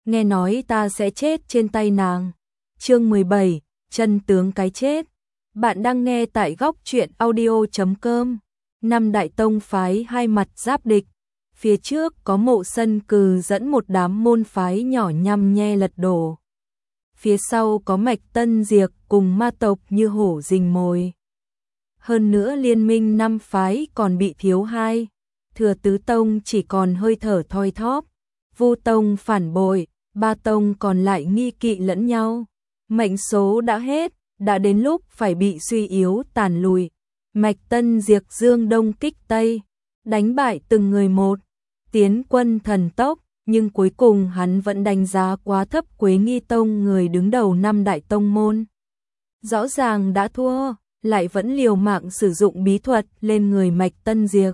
nghe nói ta sẽ chết trên tay nàng. Chương 17, chân tướng cái chết. Bạn đang nghe tại góc truyện audio.com. Năm đại tông phái hai mặt giáp địch. Phía trước có Mộ Sân Cừ dẫn một đám môn phái nhỏ nhăm nhe lật đổ. Phía sau có Mạch Tân Diệp cùng ma tộc như hổ rình mồi. Hơn nữa liên minh năm phái còn bị thiếu hai. Thừa Tứ Tông chỉ còn hơi thở thoi thóp. Vu Tông phản bội, ba tông còn lại nghi kỵ lẫn nhau. Mệnh số đã hết, đã đến lúc phải bị suy yếu tàn lùi. Mạch Tân Diệp dương đông kích tây, đánh bại từng người một, tiến quân thần tốc, nhưng cuối cùng hắn vẫn đánh giá quá thấp Quế Nghi Tông, người đứng đầu năm đại tông môn. Rõ ràng đã thua, lại vẫn liều mạng sử dụng bí thuật lên người Mạch Tân Diệp.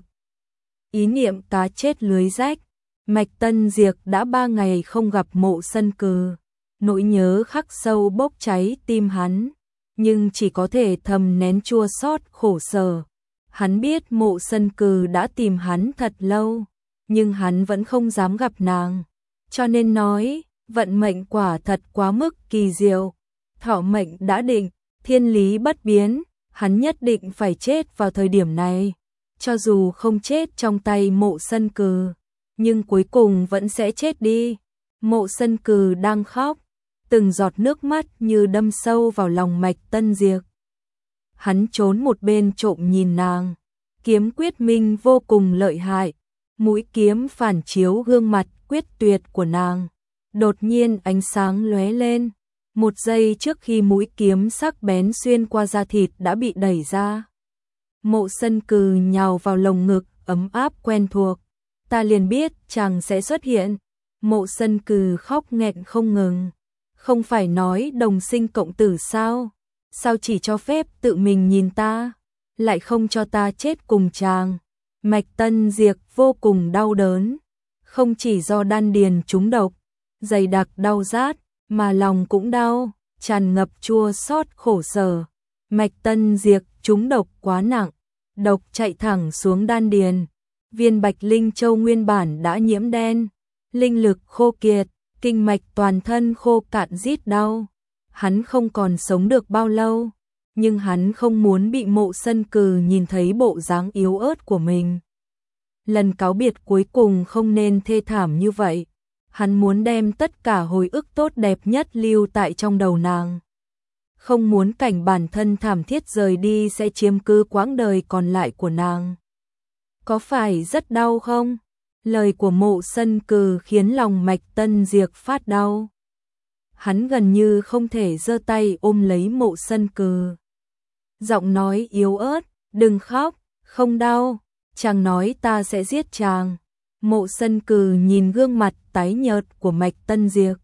Ý niệm cá chết lưới rách, Mạch Tân Diệp đã 3 ngày không gặp Mộ Sân Cừ, nỗi nhớ khắc sâu bốc cháy tim hắn, nhưng chỉ có thể thầm nén chua xót khổ sở. Hắn biết Mộ Sân Cừ đã tìm hắn thật lâu, nhưng hắn vẫn không dám gặp nàng, cho nên nói, vận mệnh quả thật quá mức kỳ diệu. Thọ mệnh đã định, thiên lý bất biến, hắn nhất định phải chết vào thời điểm này. Cho dù không chết trong tay Mộ Sân Cừ, nhưng cuối cùng vẫn sẽ chết đi. Mộ Sân Cừ đang khóc, từng giọt nước mắt như đâm sâu vào lòng Mạch Tân Diệp. Hắn trốn một bên trộm nhìn nàng, kiếm quyết minh vô cùng lợi hại, mũi kiếm phản chiếu gương mặt quyết tuyệt của nàng. Đột nhiên ánh sáng lóe lên, một giây trước khi mũi kiếm sắc bén xuyên qua da thịt đã bị đẩy ra. Mộ Sân Cừ nhào vào lồng ngực ấm áp quen thuộc, ta liền biết chàng sẽ xuất hiện. Mộ Sân Cừ khóc nghẹn không ngừng, không phải nói đồng sinh cộng tử sao? Sao chỉ cho phép tự mình nhìn ta, lại không cho ta chết cùng chàng? Mạch Tân Diệp vô cùng đau đớn, không chỉ do đan điền trúng độc, dày đặc đau rát, mà lòng cũng đau, tràn ngập chua xót khổ sở. Mạch Tân Diệp trúng độc quá nặng, độc chạy thẳng xuống đan điền, viên Bạch Linh Châu nguyên bản đã nhiễm đen, linh lực khô kiệt, kinh mạch toàn thân khô cạn rít đau. Hắn không còn sống được bao lâu, nhưng hắn không muốn bị Mộ Sân Cừ nhìn thấy bộ dáng yếu ớt của mình. Lần cáo biệt cuối cùng không nên thê thảm như vậy. Hắn muốn đem tất cả hồi ức tốt đẹp nhất lưu tại trong đầu nàng. Không muốn cảnh bản thân thảm thiết rời đi sẽ chiếm cứ quãng đời còn lại của nàng. Có phải rất đau không? Lời của Mộ Sân Cừ khiến lòng Mạch Tân Diệp phát đau. Hắn gần như không thể giơ tay ôm lấy Mộ Sân Cừ. Giọng nói yếu ớt, đừng khóc, không đau, chàng nói ta sẽ giết chàng. Mộ Sân Cừ nhìn gương mặt tái nhợt của Mạch Tân Diệp.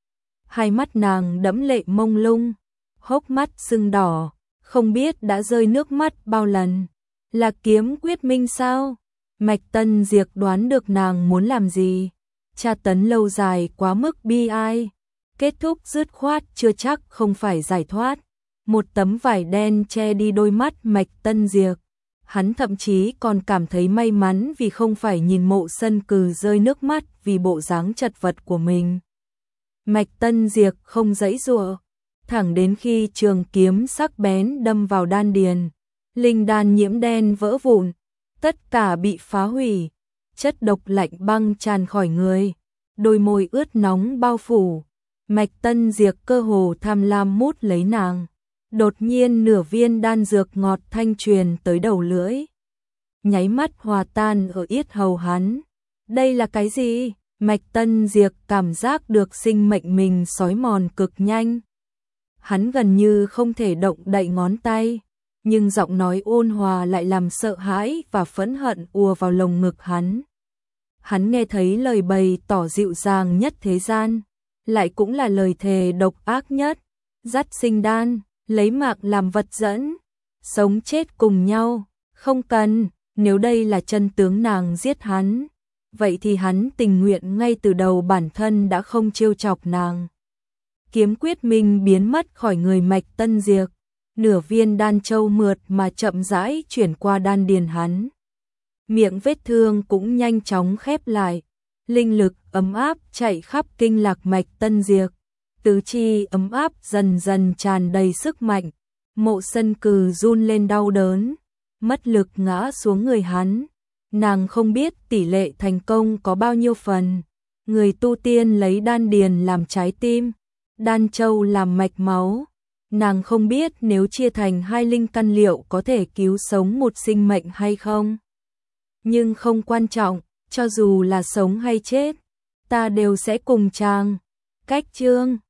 Hai mắt nàng đẫm lệ mông lung, hốc mắt sưng đỏ, không biết đã rơi nước mắt bao lần. Là kiếm quyết minh sao? Mạch Tân Diệp đoán được nàng muốn làm gì. Tra tấn lâu dài quá mức bi ai, kết thúc dứt khoát chưa chắc không phải giải thoát. Một tấm vải đen che đi đôi mắt Mạch Tân Diệp. Hắn thậm chí còn cảm thấy may mắn vì không phải nhìn Mộ Sân Cừ rơi nước mắt vì bộ dáng chật vật của mình. Mạch Tân Diệp không giãy giụa, thẳng đến khi trường kiếm sắc bén đâm vào đan điền, linh đan nhiễm đen vỡ vụn, tất cả bị phá hủy, chất độc lạnh băng tràn khỏi người, đôi môi ướt nóng bao phủ. Mạch Tân Diệp cơ hồ tham lam mút lấy nàng. Đột nhiên nửa viên đan dược ngọt thanh truyền tới đầu lưỡi, nháy mắt hòa tan ở yết hầu hắn. Đây là cái gì? Mạch Tân Diệp cảm giác được sinh mệnh mình xói mòn cực nhanh. Hắn gần như không thể động đậy ngón tay, nhưng giọng nói ôn hòa lại làm sợ hãi và phẫn hận ùa vào lồng ngực hắn. Hắn nghe thấy lời bày tỏ dịu dàng nhất thế gian, lại cũng là lời thề độc ác nhất. Dắt sinh đan, lấy mạng làm vật dẫn, sống chết cùng nhau, không cần. Nếu đây là chân tướng nàng giết hắn, vậy thì hắn tình nguyện ngay từ đầu bản thân đã không trêu chọc nàng. Kiếm quyết minh biến mất khỏi người Mạch Tân Diệp, nửa viên đan châu mượt mà chậm rãi chuyển qua đan điền hắn. Miệng vết thương cũng nhanh chóng khép lại, linh lực ấm áp chạy khắp kinh lạc mạch tân diệt, tứ chi ấm áp dần dần tràn đầy sức mạnh. Mộ Sân Cừ run lên đau đớn, mất lực ngã xuống người hắn. Nàng không biết tỷ lệ thành công có bao nhiêu phần. Người tu tiên lấy đan điền làm trái tim, đan châu làm mạch máu. Nàng không biết nếu chia thành 2 linh căn liệu có thể cứu sống một sinh mệnh hay không. Nhưng không quan trọng, cho dù là sống hay chết, ta đều sẽ cùng chàng. Cách chương